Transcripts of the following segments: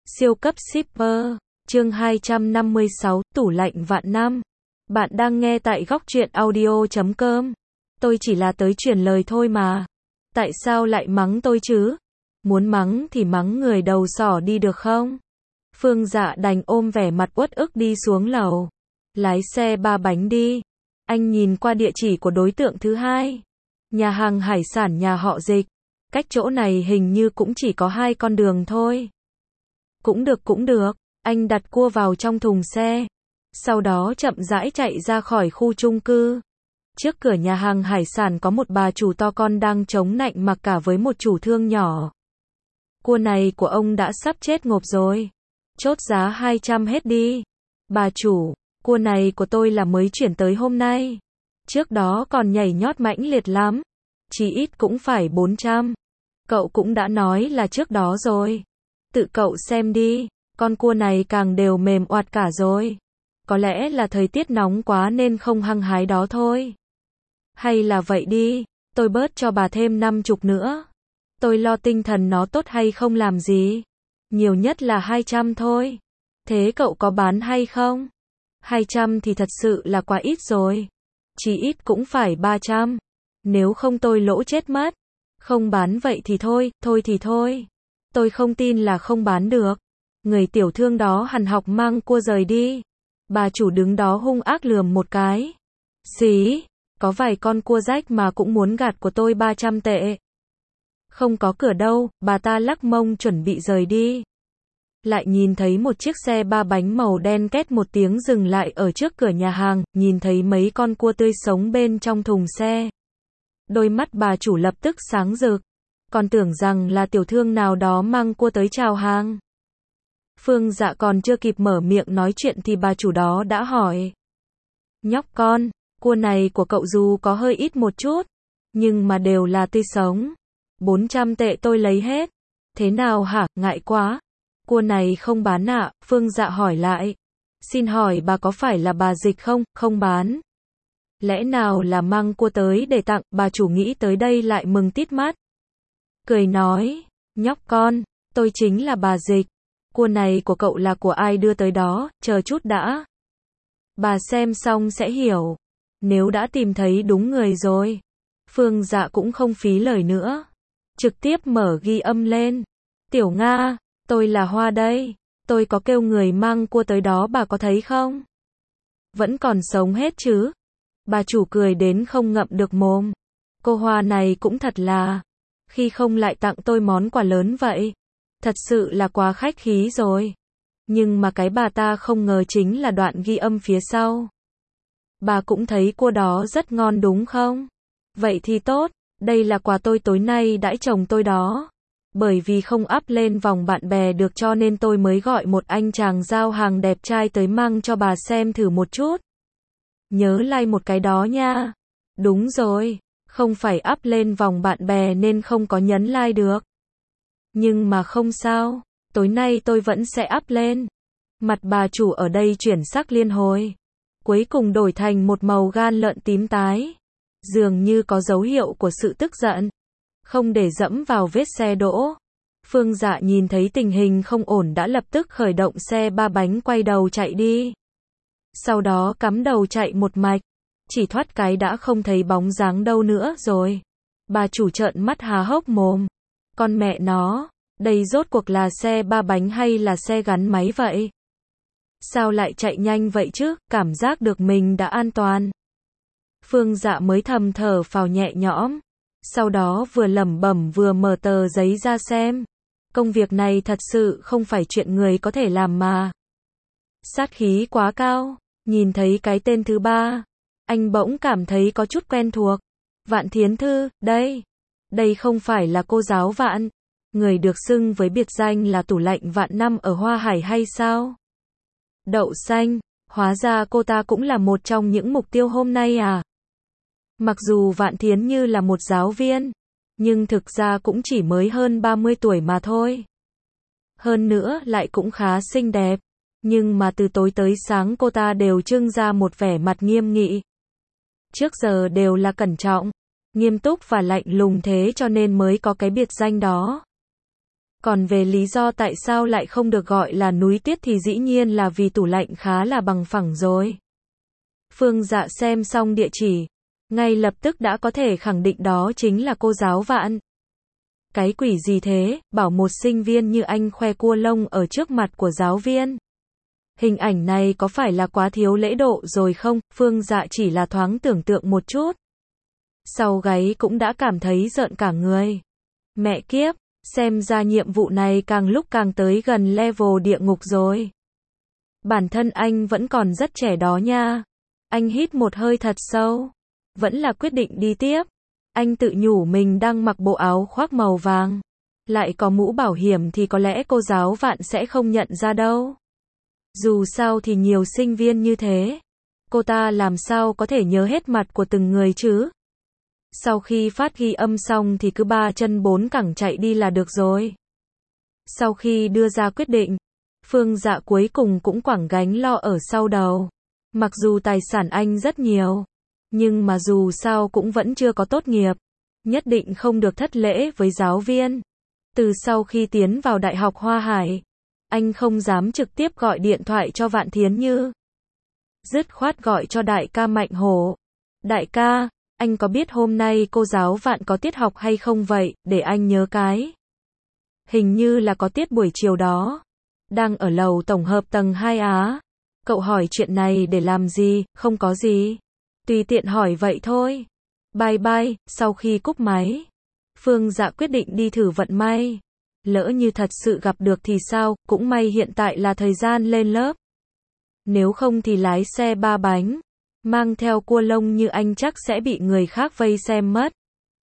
Siêu cấp shipper, chương 256, tủ lạnh vạn năm. Bạn đang nghe tại góc truyện audio.com. Tôi chỉ là tới truyền lời thôi mà. Tại sao lại mắng tôi chứ? Muốn mắng thì mắng người đầu sỏ đi được không? Phương Dạ đành ôm vẻ mặt uất ức đi xuống lầu. Lái xe ba bánh đi. Anh nhìn qua địa chỉ của đối tượng thứ hai. Nhà hàng hải sản nhà họ Dịch. Cách chỗ này hình như cũng chỉ có 2 con đường thôi. Cũng được, anh đặt cua vào trong thùng xe. Sau đó chậm rãi chạy ra khỏi khu chung cư. Trước cửa nhà hàng hải sản có một bà chủ to con đang chống nạnh mặc cả với một chủ thương nhỏ. Cua này của ông đã sắp chết ngộp rồi. Chốt giá 200 hết đi. Bà chủ, cua này của tôi là mới chuyển tới hôm nay. Trước đó còn nhảy nhót mãnh liệt lắm. Chỉ ít cũng phải 400. Cậu cũng đã nói là trước đó rồi. Tự cậu xem đi, con cua này càng đều mềm oạt cả rồi. Có lẽ là thời tiết nóng quá nên không hăng hái đó thôi. Hay là vậy đi, tôi bớt cho bà thêm 50 nữa. Tôi lo tinh thần nó tốt hay không làm gì. Nhiều nhất là 200 thôi. Thế cậu có bán hay không? 200 thì thật sự là quá ít rồi. Chỉ ít cũng phải 300. Nếu không tôi lỗ chết mất. Không bán vậy thì thôi thì thôi. Tôi không tin là không bán được. Người tiểu thương đó hằn học mang cua rời đi. Bà chủ đứng đó hung ác lườm một cái. Xí, có vài con cua rách mà cũng muốn gạt của tôi 300 tệ. Không có cửa đâu, bà ta lắc mông chuẩn bị rời đi. Lại nhìn thấy một chiếc xe ba bánh màu đen két một tiếng dừng lại ở trước cửa nhà hàng, nhìn thấy mấy con cua tươi sống bên trong thùng xe. Đôi mắt bà chủ lập tức sáng rực. Còn tưởng rằng là tiểu thương nào đó mang cua tới chào hàng. Phương Dạ còn chưa kịp mở miệng nói chuyện thì bà chủ đó đã hỏi. Nhóc con, cua này của cậu dù có hơi ít một chút, nhưng mà đều là tươi sống. 400 tệ tôi lấy hết. Thế nào hả, ngại quá. Cua này không bán ạ, Phương Dạ hỏi lại. Xin hỏi bà có phải là bà Dịch không, không bán. Lẽ nào là mang cua tới để tặng, bà chủ nghĩ tới đây lại mừng tít mắt. Cười nói, nhóc con, tôi chính là bà Dịch. Cua này của cậu là của ai đưa tới đó, chờ chút đã. Bà xem xong sẽ hiểu. Nếu đã tìm thấy đúng người rồi. Phương Dạ cũng không phí lời nữa. Trực tiếp mở ghi âm lên. Tiểu Nga, tôi là Hoa đây. Tôi có kêu người mang cua tới đó bà có thấy không? Vẫn còn sống hết chứ? Bà chủ cười đến không ngậm được mồm. Cô Hoa này cũng thật là. Khi không lại tặng tôi món quà lớn vậy. Thật sự là quá khách khí rồi. Nhưng mà cái bà ta không ngờ chính là đoạn ghi âm phía sau. Bà cũng thấy cua đó rất ngon đúng không? Vậy thì tốt, đây là quà tôi tối nay đãi chồng tôi đó. Bởi vì không up lên vòng bạn bè được cho nên tôi mới gọi một anh chàng giao hàng đẹp trai tới mang cho bà xem thử một chút. Nhớ like một cái đó nha. Đúng rồi. Không phải up lên vòng bạn bè nên không có nhấn like được. Nhưng mà không sao, tối nay tôi vẫn sẽ up lên. Mặt bà chủ ở đây chuyển sắc liên hồi. Cuối cùng đổi thành một màu gan lợn tím tái. Dường như có dấu hiệu của sự tức giận. Không để dẫm vào vết xe đỗ. Phương Dạ nhìn thấy tình hình không ổn đã lập tức khởi động xe ba bánh quay đầu chạy đi. Sau đó cắm đầu chạy một mạch. Chỉ thoát cái đã không thấy bóng dáng đâu nữa rồi. Bà chủ trợn mắt há hốc mồm. Con mẹ nó, đây rốt cuộc là xe ba bánh hay là xe gắn máy vậy? Sao lại chạy nhanh vậy chứ, cảm giác được mình đã an toàn. Phương Dạ mới thầm thở phào nhẹ nhõm. Sau đó vừa lẩm bẩm vừa mở tờ giấy ra xem. Công việc này thật sự không phải chuyện người có thể làm mà. Sát khí quá cao, nhìn thấy cái tên thứ ba. Anh bỗng cảm thấy có chút quen thuộc. Vạn Thiến Thư, đây. Đây không phải là cô giáo Vạn. Người được xưng với biệt danh là tủ lạnh vạn năm ở Hoa Hải hay sao? Đậu xanh, hóa ra cô ta cũng là một trong những mục tiêu hôm nay à? Mặc dù Vạn Thiến Như là một giáo viên, nhưng thực ra cũng chỉ mới hơn 30 tuổi mà thôi. Hơn nữa lại cũng khá xinh đẹp. Nhưng mà từ tối tới sáng cô ta đều trưng ra một vẻ mặt nghiêm nghị. Trước giờ đều là cẩn trọng, nghiêm túc và lạnh lùng thế cho nên mới có cái biệt danh đó. Còn về lý do tại sao lại không được gọi là núi tuyết thì dĩ nhiên là vì tủ lạnh khá là bằng phẳng rồi. Phương Dạ xem xong địa chỉ, ngay lập tức đã có thể khẳng định đó chính là cô giáo Vạn. Cái quỷ gì thế, bảo một sinh viên như anh khoe cua lông ở trước mặt của giáo viên. Hình ảnh này có phải là quá thiếu lễ độ rồi không? Phương Dạ chỉ là thoáng tưởng tượng một chút. Sau gáy cũng đã cảm thấy rợn cả người. Mẹ kiếp, xem ra nhiệm vụ này càng lúc càng tới gần level địa ngục rồi. Bản thân anh vẫn còn rất trẻ đó nha. Anh hít một hơi thật sâu. Vẫn là quyết định đi tiếp. Anh tự nhủ mình đang mặc bộ áo khoác màu vàng. Lại có mũ bảo hiểm thì có lẽ cô giáo Vạn sẽ không nhận ra đâu. Dù sao thì nhiều sinh viên như thế. Cô ta làm sao có thể nhớ hết mặt của từng người chứ? Sau khi phát ghi âm xong thì cứ 3 chân 4 cẳng chạy đi là được rồi. Sau khi đưa ra quyết định, Phương Dạ cuối cùng cũng quẳng gánh lo ở sau đầu. Mặc dù tài sản anh rất nhiều, nhưng mà dù sao cũng vẫn chưa có tốt nghiệp. Nhất định không được thất lễ với giáo viên. Từ sau khi tiến vào Đại học Hoa Hải, anh không dám trực tiếp gọi điện thoại cho Vạn Thiến Như. Dứt khoát gọi cho đại ca Mạnh Hổ. Đại ca, anh có biết hôm nay cô giáo Vạn có tiết học hay không vậy, để anh nhớ cái. Hình như là có tiết buổi chiều đó. Đang ở lầu tổng hợp tầng 2 á. Cậu hỏi chuyện này để làm gì, không có gì. Tùy tiện hỏi vậy thôi. Bye bye, sau khi cúp máy. Phương Dạ quyết định đi thử vận may. Lỡ như thật sự gặp được thì sao, cũng may hiện tại là thời gian lên lớp. Nếu không thì lái xe 3 bánh. Mang theo cua lông như anh chắc sẽ bị người khác vây xem mất.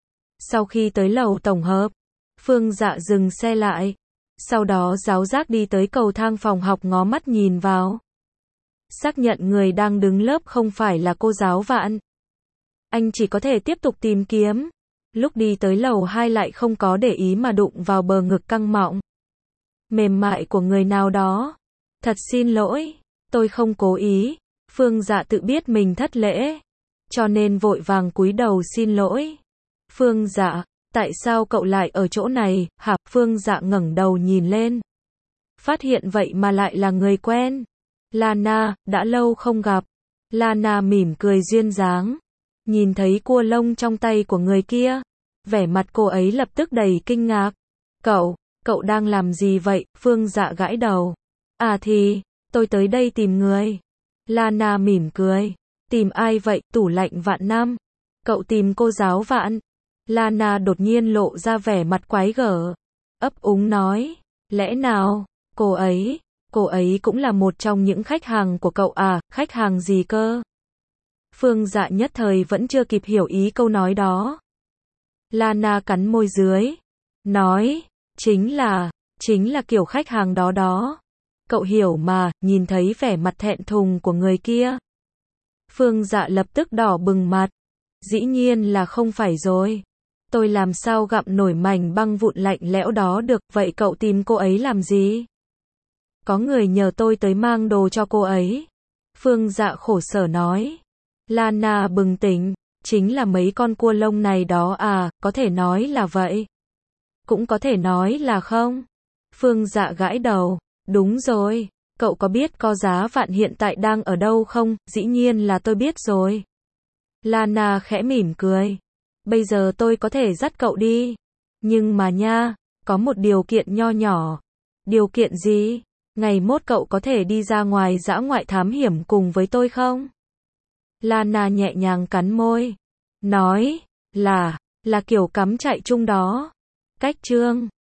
Sau khi tới lầu tổng hợp, Phương Dạ dừng xe lại. Sau đó giáo giác đi tới cầu thang phòng học ngó mắt nhìn vào. Xác nhận người đang đứng lớp không phải là cô giáo Vạn. Anh chỉ có thể tiếp tục tìm kiếm. Lúc đi tới lầu 2 lại không có để ý mà đụng vào bờ ngực căng mọng mềm mại của người nào đó. Thật xin lỗi, tôi không cố ý. Phương Dạ tự biết mình thất lễ, cho nên vội vàng cúi đầu xin lỗi. Phương Dạ, tại sao cậu lại ở chỗ này, hả? Phương Dạ ngẩng đầu nhìn lên. Phát hiện vậy mà lại là người quen. Lana, đã lâu không gặp. Lana mỉm cười duyên dáng. Nhìn thấy cua lông trong tay của người kia. Vẻ mặt cô ấy lập tức đầy kinh ngạc. Cậu đang làm gì vậy? Phương Dạ gãi đầu. À thì, tôi tới đây tìm người. Lana mỉm cười. Tìm ai vậy? Tủ lạnh Vạn Nam. Cậu tìm cô giáo Vạn. Lana đột nhiên lộ ra vẻ mặt quái gở. Ấp úng nói. Lẽ nào, cô ấy cũng là một trong những khách hàng của cậu à? Khách hàng gì cơ? Phương Dạ nhất thời vẫn chưa kịp hiểu ý câu nói đó. Lana cắn môi dưới. Nói, chính là kiểu khách hàng đó đó. Cậu hiểu mà, nhìn thấy vẻ mặt thẹn thùng của người kia. Phương Dạ lập tức đỏ bừng mặt. Dĩ nhiên là không phải rồi. Tôi làm sao gặm nổi mảnh băng vụn lạnh lẽo đó được, vậy cậu tìm cô ấy làm gì? Có người nhờ tôi tới mang đồ cho cô ấy. Phương Dạ khổ sở nói. Lana bừng tỉnh, chính là mấy con cua lông này đó à, có thể nói là vậy. Cũng có thể nói là không. Phương Dạ gãi đầu. Đúng rồi, cậu có biết cô giáo Vạn hiện tại đang ở đâu không? Dĩ nhiên là tôi biết rồi. Lana khẽ mỉm cười. Bây giờ tôi có thể dắt cậu đi. Nhưng mà nha, có một điều kiện nho nhỏ. Điều kiện gì? Ngày mốt cậu có thể đi ra ngoài dã ngoại thám hiểm cùng với tôi không? Lana nhẹ nhàng cắn môi. Nói, là kiểu cắm trại chung đó. Cách chương